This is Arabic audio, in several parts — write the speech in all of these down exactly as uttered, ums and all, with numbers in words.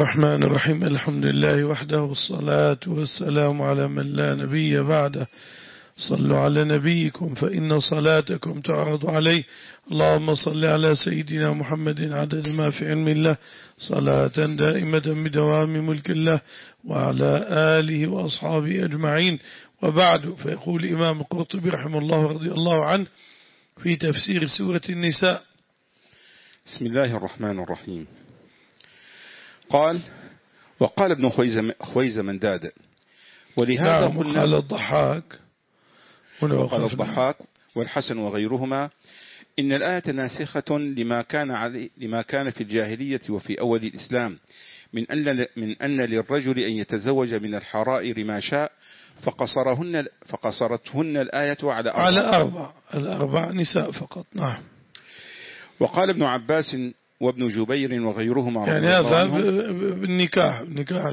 الرحمن الرحيم. الحمد لله وحده والصلاة والسلام على من لا نبي بعده. صلوا على نبيكم فإن صلاتكم تعرض عليه. اللهم صل على سيدنا محمد عدد ما في علم الله صلاة دائمة بدوام ملك الله وعلى آله وأصحابه أجمعين. وبعد، فيقول الإمام القرطبي رحمه الله رضي الله عنه في تفسير سورة النساء: بسم الله الرحمن الرحيم. قال: وقال ابن خويزة منداد ولهذا نعم قلنا. قال الضحاك وقال الضحاك والحسن وغيرهما إن الآية ناسخة لما كان علي لما كان في الجاهلية وفي أول الإسلام من أن من أن للرجل أن يتزوج من الحرائر ما شاء، فقصرهن فقصرتهن الآية على أربع على أربع الأربع نساء فقط. نعم. وقال ابن عباس وابن جبير وغيرهما يعني هذا بالنكاح النكاح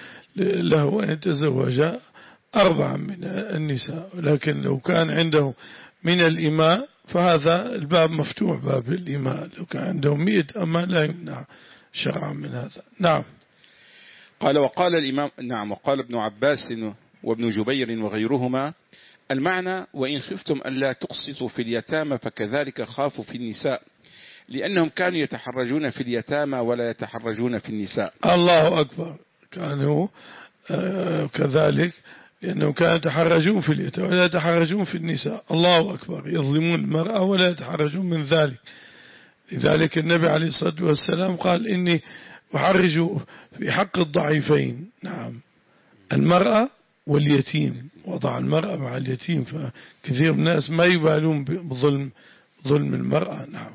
له أن يتزوج أربعة من النساء، لكن لو كان عنده من الإماء فهذا الباب مفتوح، باب الإماء. لو كان عنده مئة أمة لا يمنع شرعا من هذا. نعم. قال وقال الإمام نعم وقال ابن عباس وابن جبير وغيرهما المعنى: وإن خفتم ألا تقسطوا في اليتامى فكذلك خافوا في النساء، لأنهم كانوا يتحرجون في اليتامى ولا يتحرجون في النساء. الله أكبر. كانوا آه كذلك، لأنهم كانوا يتحرجون في اليتامى ولا يتحرجون في النساء. الله أكبر. يظلمون المرأة ولا يتحرجون من ذلك. لذلك النبي عليه الصلاة والسلام قال: إني أحرج في حق الضعيفين. نعم، المرأة واليتيم. وضع المرأة مع اليتيم، فكثير من الناس ما يبالون بظلم ظلم المرأة. نعم.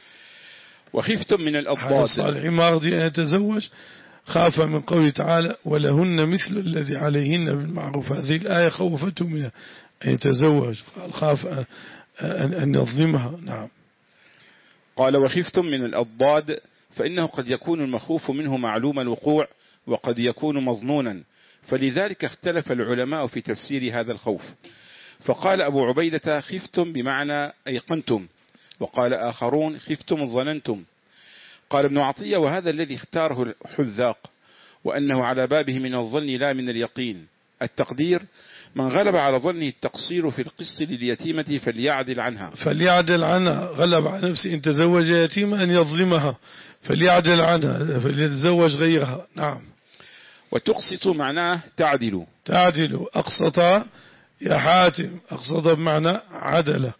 وخفتم من الأضداد. الصالح ما رضي أن يتزوج خاف من قوله تعالى: ولهن مثل الذي عليهن بالمعروف. هذه الآية خوفته من أن يتزوج، قال خاف أن, أن يظلمها. نعم. قال: وخفتم من الأضداد فإنه قد يكون المخوف منه معلوم الوقوع وقد يكون مظنونا، فلذلك اختلف العلماء في تفسير هذا الخوف. فقال أبو عبيدة: خفتم بمعنى أيقنتم، وقال آخرون: خفتم ظننتم. قال ابن عطية: وهذا الذي اختاره الحذاق، وأنه على بابه من الظن لا من اليقين. التقدير: من غلب على ظنه التقصير في القسط لليتيمة فليعدل عنها فليعدل عنها. غلب على نفسه إن تزوج يتيمة أن يظلمها، فليعدل عنها، فليتزوج غيرها. نعم. وتقسط معناه تعدل. تعدل. أقسط يا حاتم، أقسط بمعنى عدل،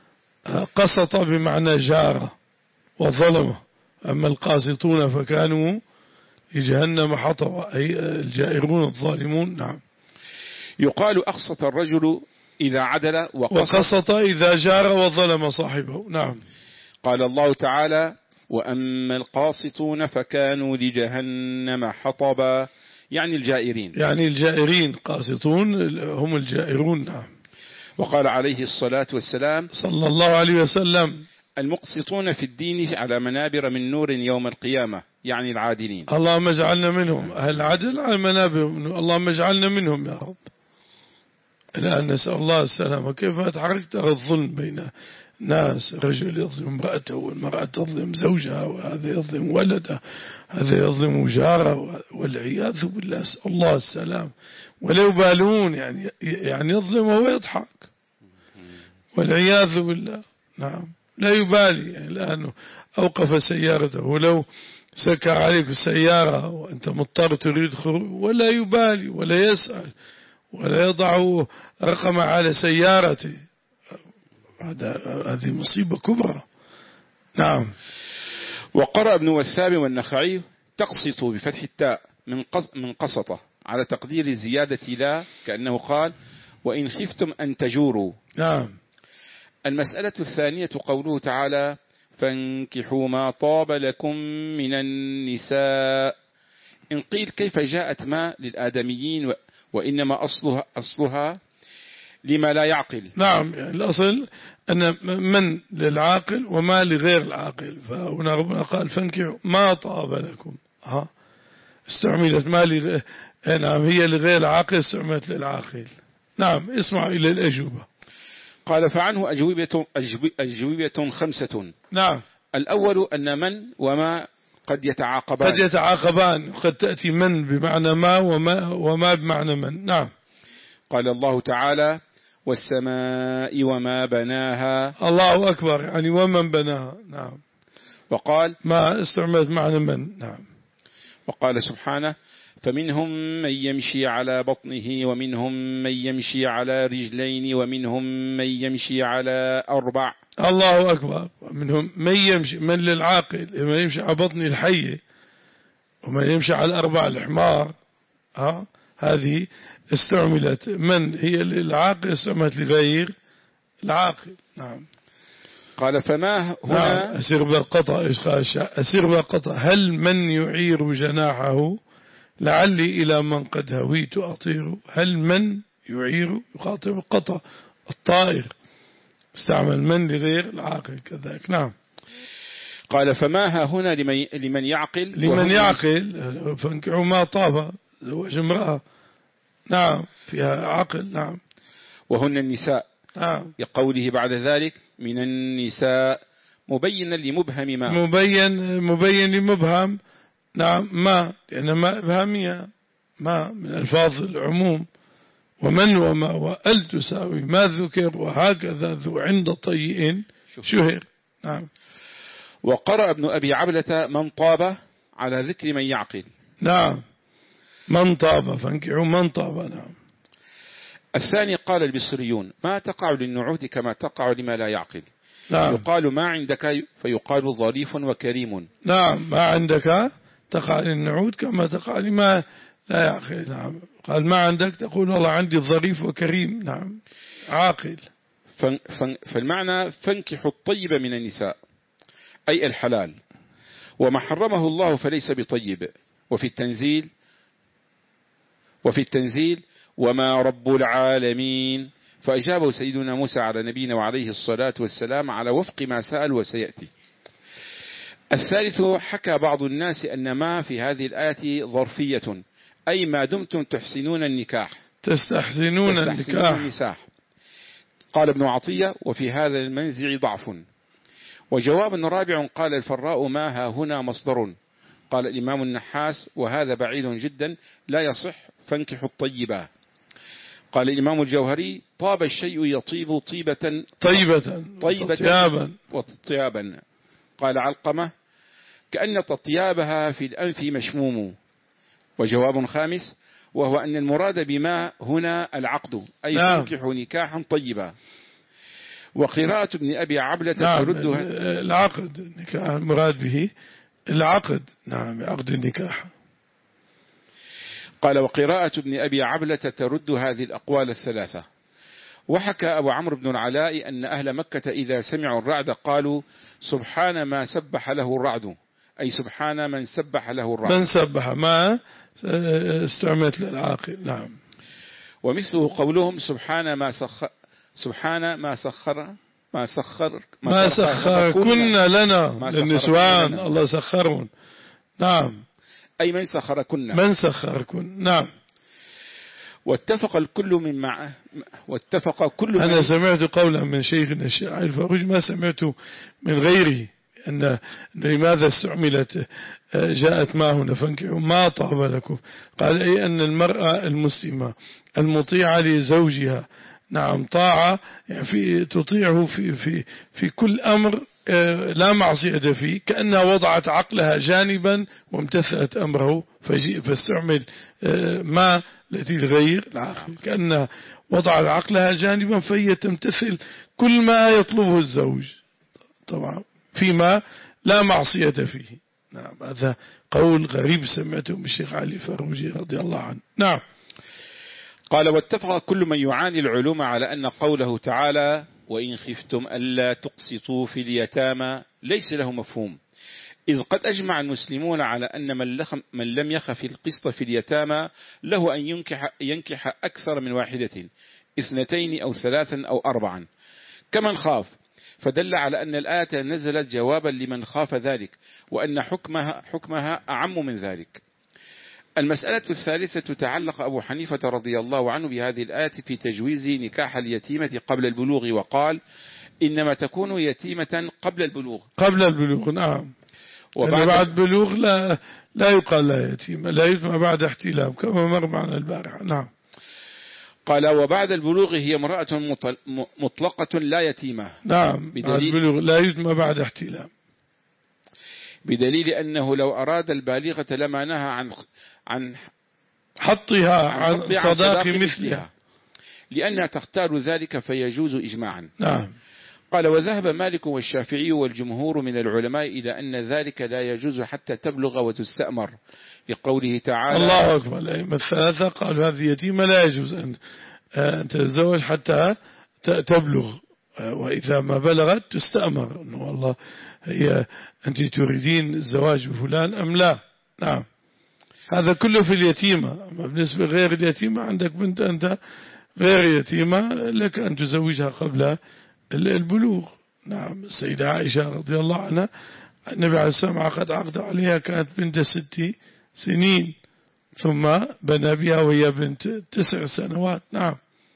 قسط بمعنى جار وظلمه. أما القاسطون فكانوا لجهنم حطبا، أي الجائرون الظالمون. نعم. يقال أقسط الرجل إذا عدل وقسط, وقسط إذا جار وظلم صاحبه. نعم. قال الله تعالى: وأما القاسطون فكانوا لجهنم حطبا، يعني الجائرين. يعني الجائرين. قاسطون هم الجائرون. نعم. وقال عليه الصلاة والسلام صلى الله عليه وسلم: المقسطون في الدين على منابر من نور يوم القيامة، يعني العادلين. اللهم اجعلنا منهم. أهل العدل على منابر من نور. اللهم اجعلنا منهم يا رب. الآن نسأل الله السلامة. كيف أتحركت الظلم بين ناس، رجل يظلم امرأته والمرأة تظلم زوجها، وهذا يظلم ولده، هذا يظلم جاره، والعياذ بالله. نسأل الله السلام. ولا يبالون، يعني يعني يظلم وهو يضحك، والعياذ بالله. نعم. لا يبالي، يعني لأنه أوقف سيارته، ولو سكر عليك السيارة وأنت مضطر تريد خروج، ولا يبالي ولا يسأل ولا يضع رقم على سيارته. هذه مصيبة كبرى. نعم. وقرأ ابن وسام والنخعي: تقسط بفتح التاء من قسطة، على تقدير زيادة لا، كأنه قال: وإن خفتم أن تجوروا. نعم. المسألة الثانية قوله تعالى: فانكحوا ما طاب لكم من النساء. إن قيل كيف جاءت ما للآدميين وإنما أصلها, أصلها لما لا يعقل. نعم. يعني الأصل أن من للعاقل وما لغير العاقل، فهنا ربنا قال: فانكحوا ما طاب لكم. ها استعملت ما لغير. نعم، هي لغير العاقل استعملت للعاقل. نعم. اسمعوا إلى الأجوبة. قال: فعنه أجوبة, أجوبة خمسة. نعم. الأول أن من وما قد يتعاقبان قد يتعاقبان، قد تأتي من بمعنى ما وما, وما بمعنى من. نعم. قال الله تعالى والسماء وما بناها. الله أكبر، يعني ومن بناها. نعم. وقال ما استعملت معنى من. نعم. وقال سبحانه فمنهم من يمشي على بطنه ومنهم من يمشي على رجلين ومنهم من يمشي على أربع. الله أكبر. ومنهم من يمشي، من للعاقل، من يمشي على بطن الحية ومن يمشي على أربع الحمار. ها هذه استعملت من هي للعاقل، استعملت لغير العاقل. نعم. قال فما هنا. نعم. أسير بالقطع. إيش قال الشاعر؟ أسير بالقطع هل من يعير جناحه لعلي إلى من قد هويت أطير. هل من يعير يخاطب القطع الطائر، استعمل من لغير العاقل كذلك. نعم. قال فما ها هنا لمن, لمن يعقل لمن يعقل فانكحوا ما طاب، زوج امرأة. نعم فيها عقل. نعم. وهن النساء. نعم. يقوله بعد ذلك من النساء مبينا لمبهم ما. مبين مبين لمبهم. نعم. ما لأن ما إبهامية، ما من ألفاظ العموم. ومن وما وأل تساوي ما ذكر وهكذا ذو عند طيء شهر. نعم. وقرأ ابن أبي عبلة من طاب على ذكر من يعقل. نعم. من طاب فانكحوا من طاب. نعم. الثاني قال البصريون ما تقع للنعوت كما تقع لما لا يعقل. نعم. يقال ما عندك فيقال ظريف وكريم. نعم. ما عندك تقع للنعوت كما تقع لما لا يعقل. نعم. قال ما عندك تقول والله عندي ظريف وكريم. نعم. عاقل. فالمعنى فانكحوا الطيب من النساء أي الحلال، وما حرمه الله فليس بطيب. وفي التنزيل وفي التنزيل وما رب العالمين، فأجابه سيدنا موسى على نبينا وعليه الصلاة والسلام على وفق ما سأل وسيأتي. الثالث حكى بعض الناس أن ما في هذه الآية ظرفية، أي ما دمتم تحسنون النكاح تستحسنون, تستحسنون النكاح. النساء. قال ابن عطية وفي هذا المنزع ضعف. وجواب رابع قال الفراء ما ها هنا مصدر. قال الإمام النحاس وهذا بعيد جدا لا يصح فانكحوا الطيبة. قال الإمام الجوهري طاب الشيء يطيب طيبة طيبة طيبة وتطيابا وتطيابا. قال علقمة كأن تطيابها في الأنف مشموم. وجواب خامس وهو أن المراد بما هنا العقد، أي نعم. فانكحوا نكاحا طيبا. وقراءة ابن أبي عبلة نعم. تردها العقد نكاح المراد به العقد. نعم. عقد النكاح. قال وقراءة ابن أبي عبلة ترد هذه الأقوال الثلاثة. وحكى أبو عمرو بن العلاء أن أهل مكة إذا سمعوا الرعد قالوا سبحان ما سبح له الرعد، أي سبحان من سبح له الرعد. من سبح ما استعملت للعاقل. نعم. ومثله قولهم سبحان ما سخر سبحان ما سخر ما سخر ما سخر كنا لنا للنسوان لنا. الله سخرون. نعم. أي من سخر كنا. من سخر كنا. نعم. واتفق الكل من مع واتفق كل أنا من سمعت قولا من شيخنا الشاعر الفاروج ما سمعته من غيره أن لماذا استعملت جاءت ما هنا فانكحوا ما طاب لكم. قال أي أن المرأة المسلمة المطيعة لزوجها، نعم طاعة يعني في تطيعه في في في كل أمر لا معصية فيه، كأنها وضعت عقلها جانبا وامتثلت أمره فاستعمل ما التي الغير العاقل، كأنها وضعت عقلها جانبا فهي تمتثل كل ما يطلبه الزوج طبعا فيما لا معصية فيه. نعم. هذا قول غريب سمعته من الشيخ علي فاروجي رضي الله عنه. نعم. قال واتفق كل من يعاني العلوم على أن قوله تعالى وإن خفتم ألا تقسطوا في اليتامى ليس له مفهوم، إذ قد أجمع المسلمون على أن من لم يخف القسط في اليتامى له أن ينكح, ينكح أكثر من واحدة، اثنتين أو ثلاثا أو أربعا كمن خاف، فدل على أن الآية نزلت جوابا لمن خاف ذلك، وأن حكمها, حكمها أعم من ذلك. المسألة الثالثة تعلق أبو حنيفة رضي الله عنه بهذه الآية في تجويز نكاح اليتيمة قبل البلوغ، وقال إنما تكون يتيمة قبل البلوغ قبل البلوغ. نعم. وبعد بعد بلوغ لا لا يقال لها يتيمة، لا يتم بعد احتلام كما مر معنا البارحة. نعم. قال وبعد البلوغ هي امرأة مطلقة لا يتيمة. نعم. بعد البلوغ لا يتم بعد احتلام، بدليل أنه لو أراد البالغة لما نهى عن عن حطها عن, عن صداق مثلها لأنها تختار ذلك فيجوز إجماعا. نعم. قال وذهب مالك والشافعي والجمهور من العلماء إلى أن ذلك لا يجوز حتى تبلغ وتستأمر، لقوله تعالى الله أكبر. الأئمة الثلاثة قالوا هذه يتيمة لا يجوز أن تتزوج حتى تبلغ، وإذا ما بلغت تستأمر أنه والله هي أنت تريدين الزواج بفلان أم لا. نعم. هذا كله في اليتيمة. أما بالنسبة غير اليتيمة عندك بنت أنت غير يتيمة لك أن تزوجها قبل البلوغ. نعم. السيدة عائشة رضي الله عنها النبي عليه السلام عقد عقد عليها كانت بنت ست سنين ثم بنى بها وهي بنت تسع سنوات. نعم.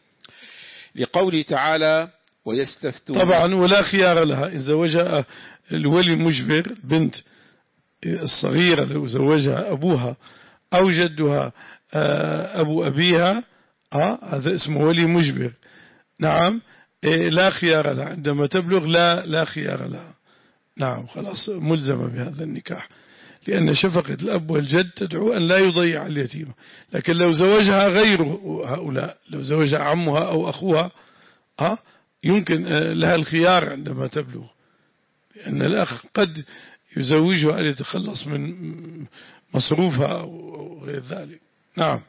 لقوله تعالى ويستفتون طبعا ولا خيار لها إن زوجها الولي مجبر بنت الصغيرة لو زوجها أبوها أو جدها أبو أبيها هذا اسمه ولي مجبر. نعم. لا خيار لها عندما تبلغ، لا لا خيار لها. نعم. خلاص ملزمة بهذا النكاح، لأن شفقة الأب والجد تدعو أن لا يضيع اليتيمة. لكن لو زوجها غير هؤلاء، لو زوجها عمها أو أخوها ها يمكن لها الخيار عندما تبلغ، لأن الأخ قد يزوجها ليتخلص من مصروفها أو غير ذلك. نعم.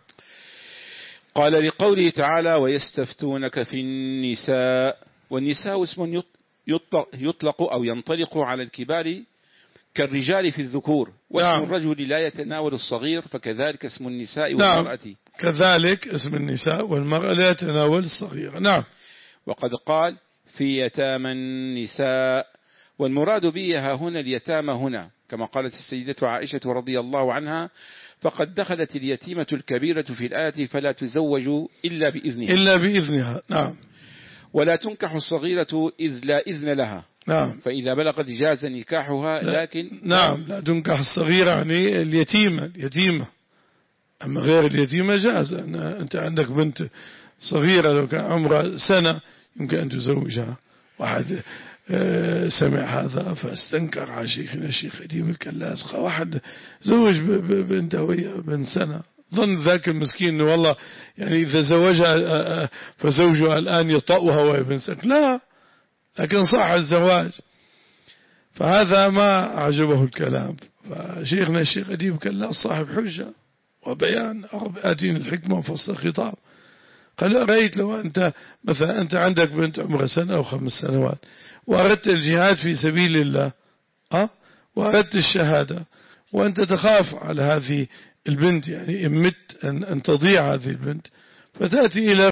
قال لقوله تعالى ويستفتونك في النساء، والنساء اسم يطلق أو ينطلق على الكبار كالرجال في الذكور، واسم نعم. الرجل لا يتناول الصغير، فكذلك اسم النساء والمرأة. نعم. كذلك اسم النساء والمرأة لا يتناول الصغير. نعم. وقد قال في يتامى النساء، والمراد بها هنا اليتامى هنا، كما قالت السيدة عائشة رضي الله عنها فقد دخلت اليتيمة الكبيرة في الآية فلا تزوج إلا بإذنها إلا بإذنها. نعم. ولا تنكح الصغيرة إذ لا إذن لها. نعم. فإذا بلغت جاز نكاحها. لكن نعم لا تنكح الصغيرة يعني اليتيمة اليتيمة أما غير اليتيمة جاز. أنت عندك بنت صغيرة لو كان عمرها سنة يمكن أن تزوجها. واحد سمع هذا فاستنكر على شيخنا الشيخ أديب الكلاس، واحد زوج بنته وهي بنت سنة، ظن ذاك المسكين أنه والله يعني إذا زوجها فزوجها الآن يطأها وهي بنت سنة. لا، لكن صح الزواج. فهذا ما أعجبه الكلام. فشيخنا الشيخ أديب الكلاس صاحب حجة وبيان، آتيني الحكمة وفصل الخطاب. قال رأيت لو أنت مثلا أنت عندك بنت عمرها سنة أو خمس سنوات وأردت الجهاد في سبيل الله أه؟ وأردت الشهادة وأنت تخاف على هذه البنت، يعني إن مت أن, أن تضيع هذه البنت، فتأتي إلى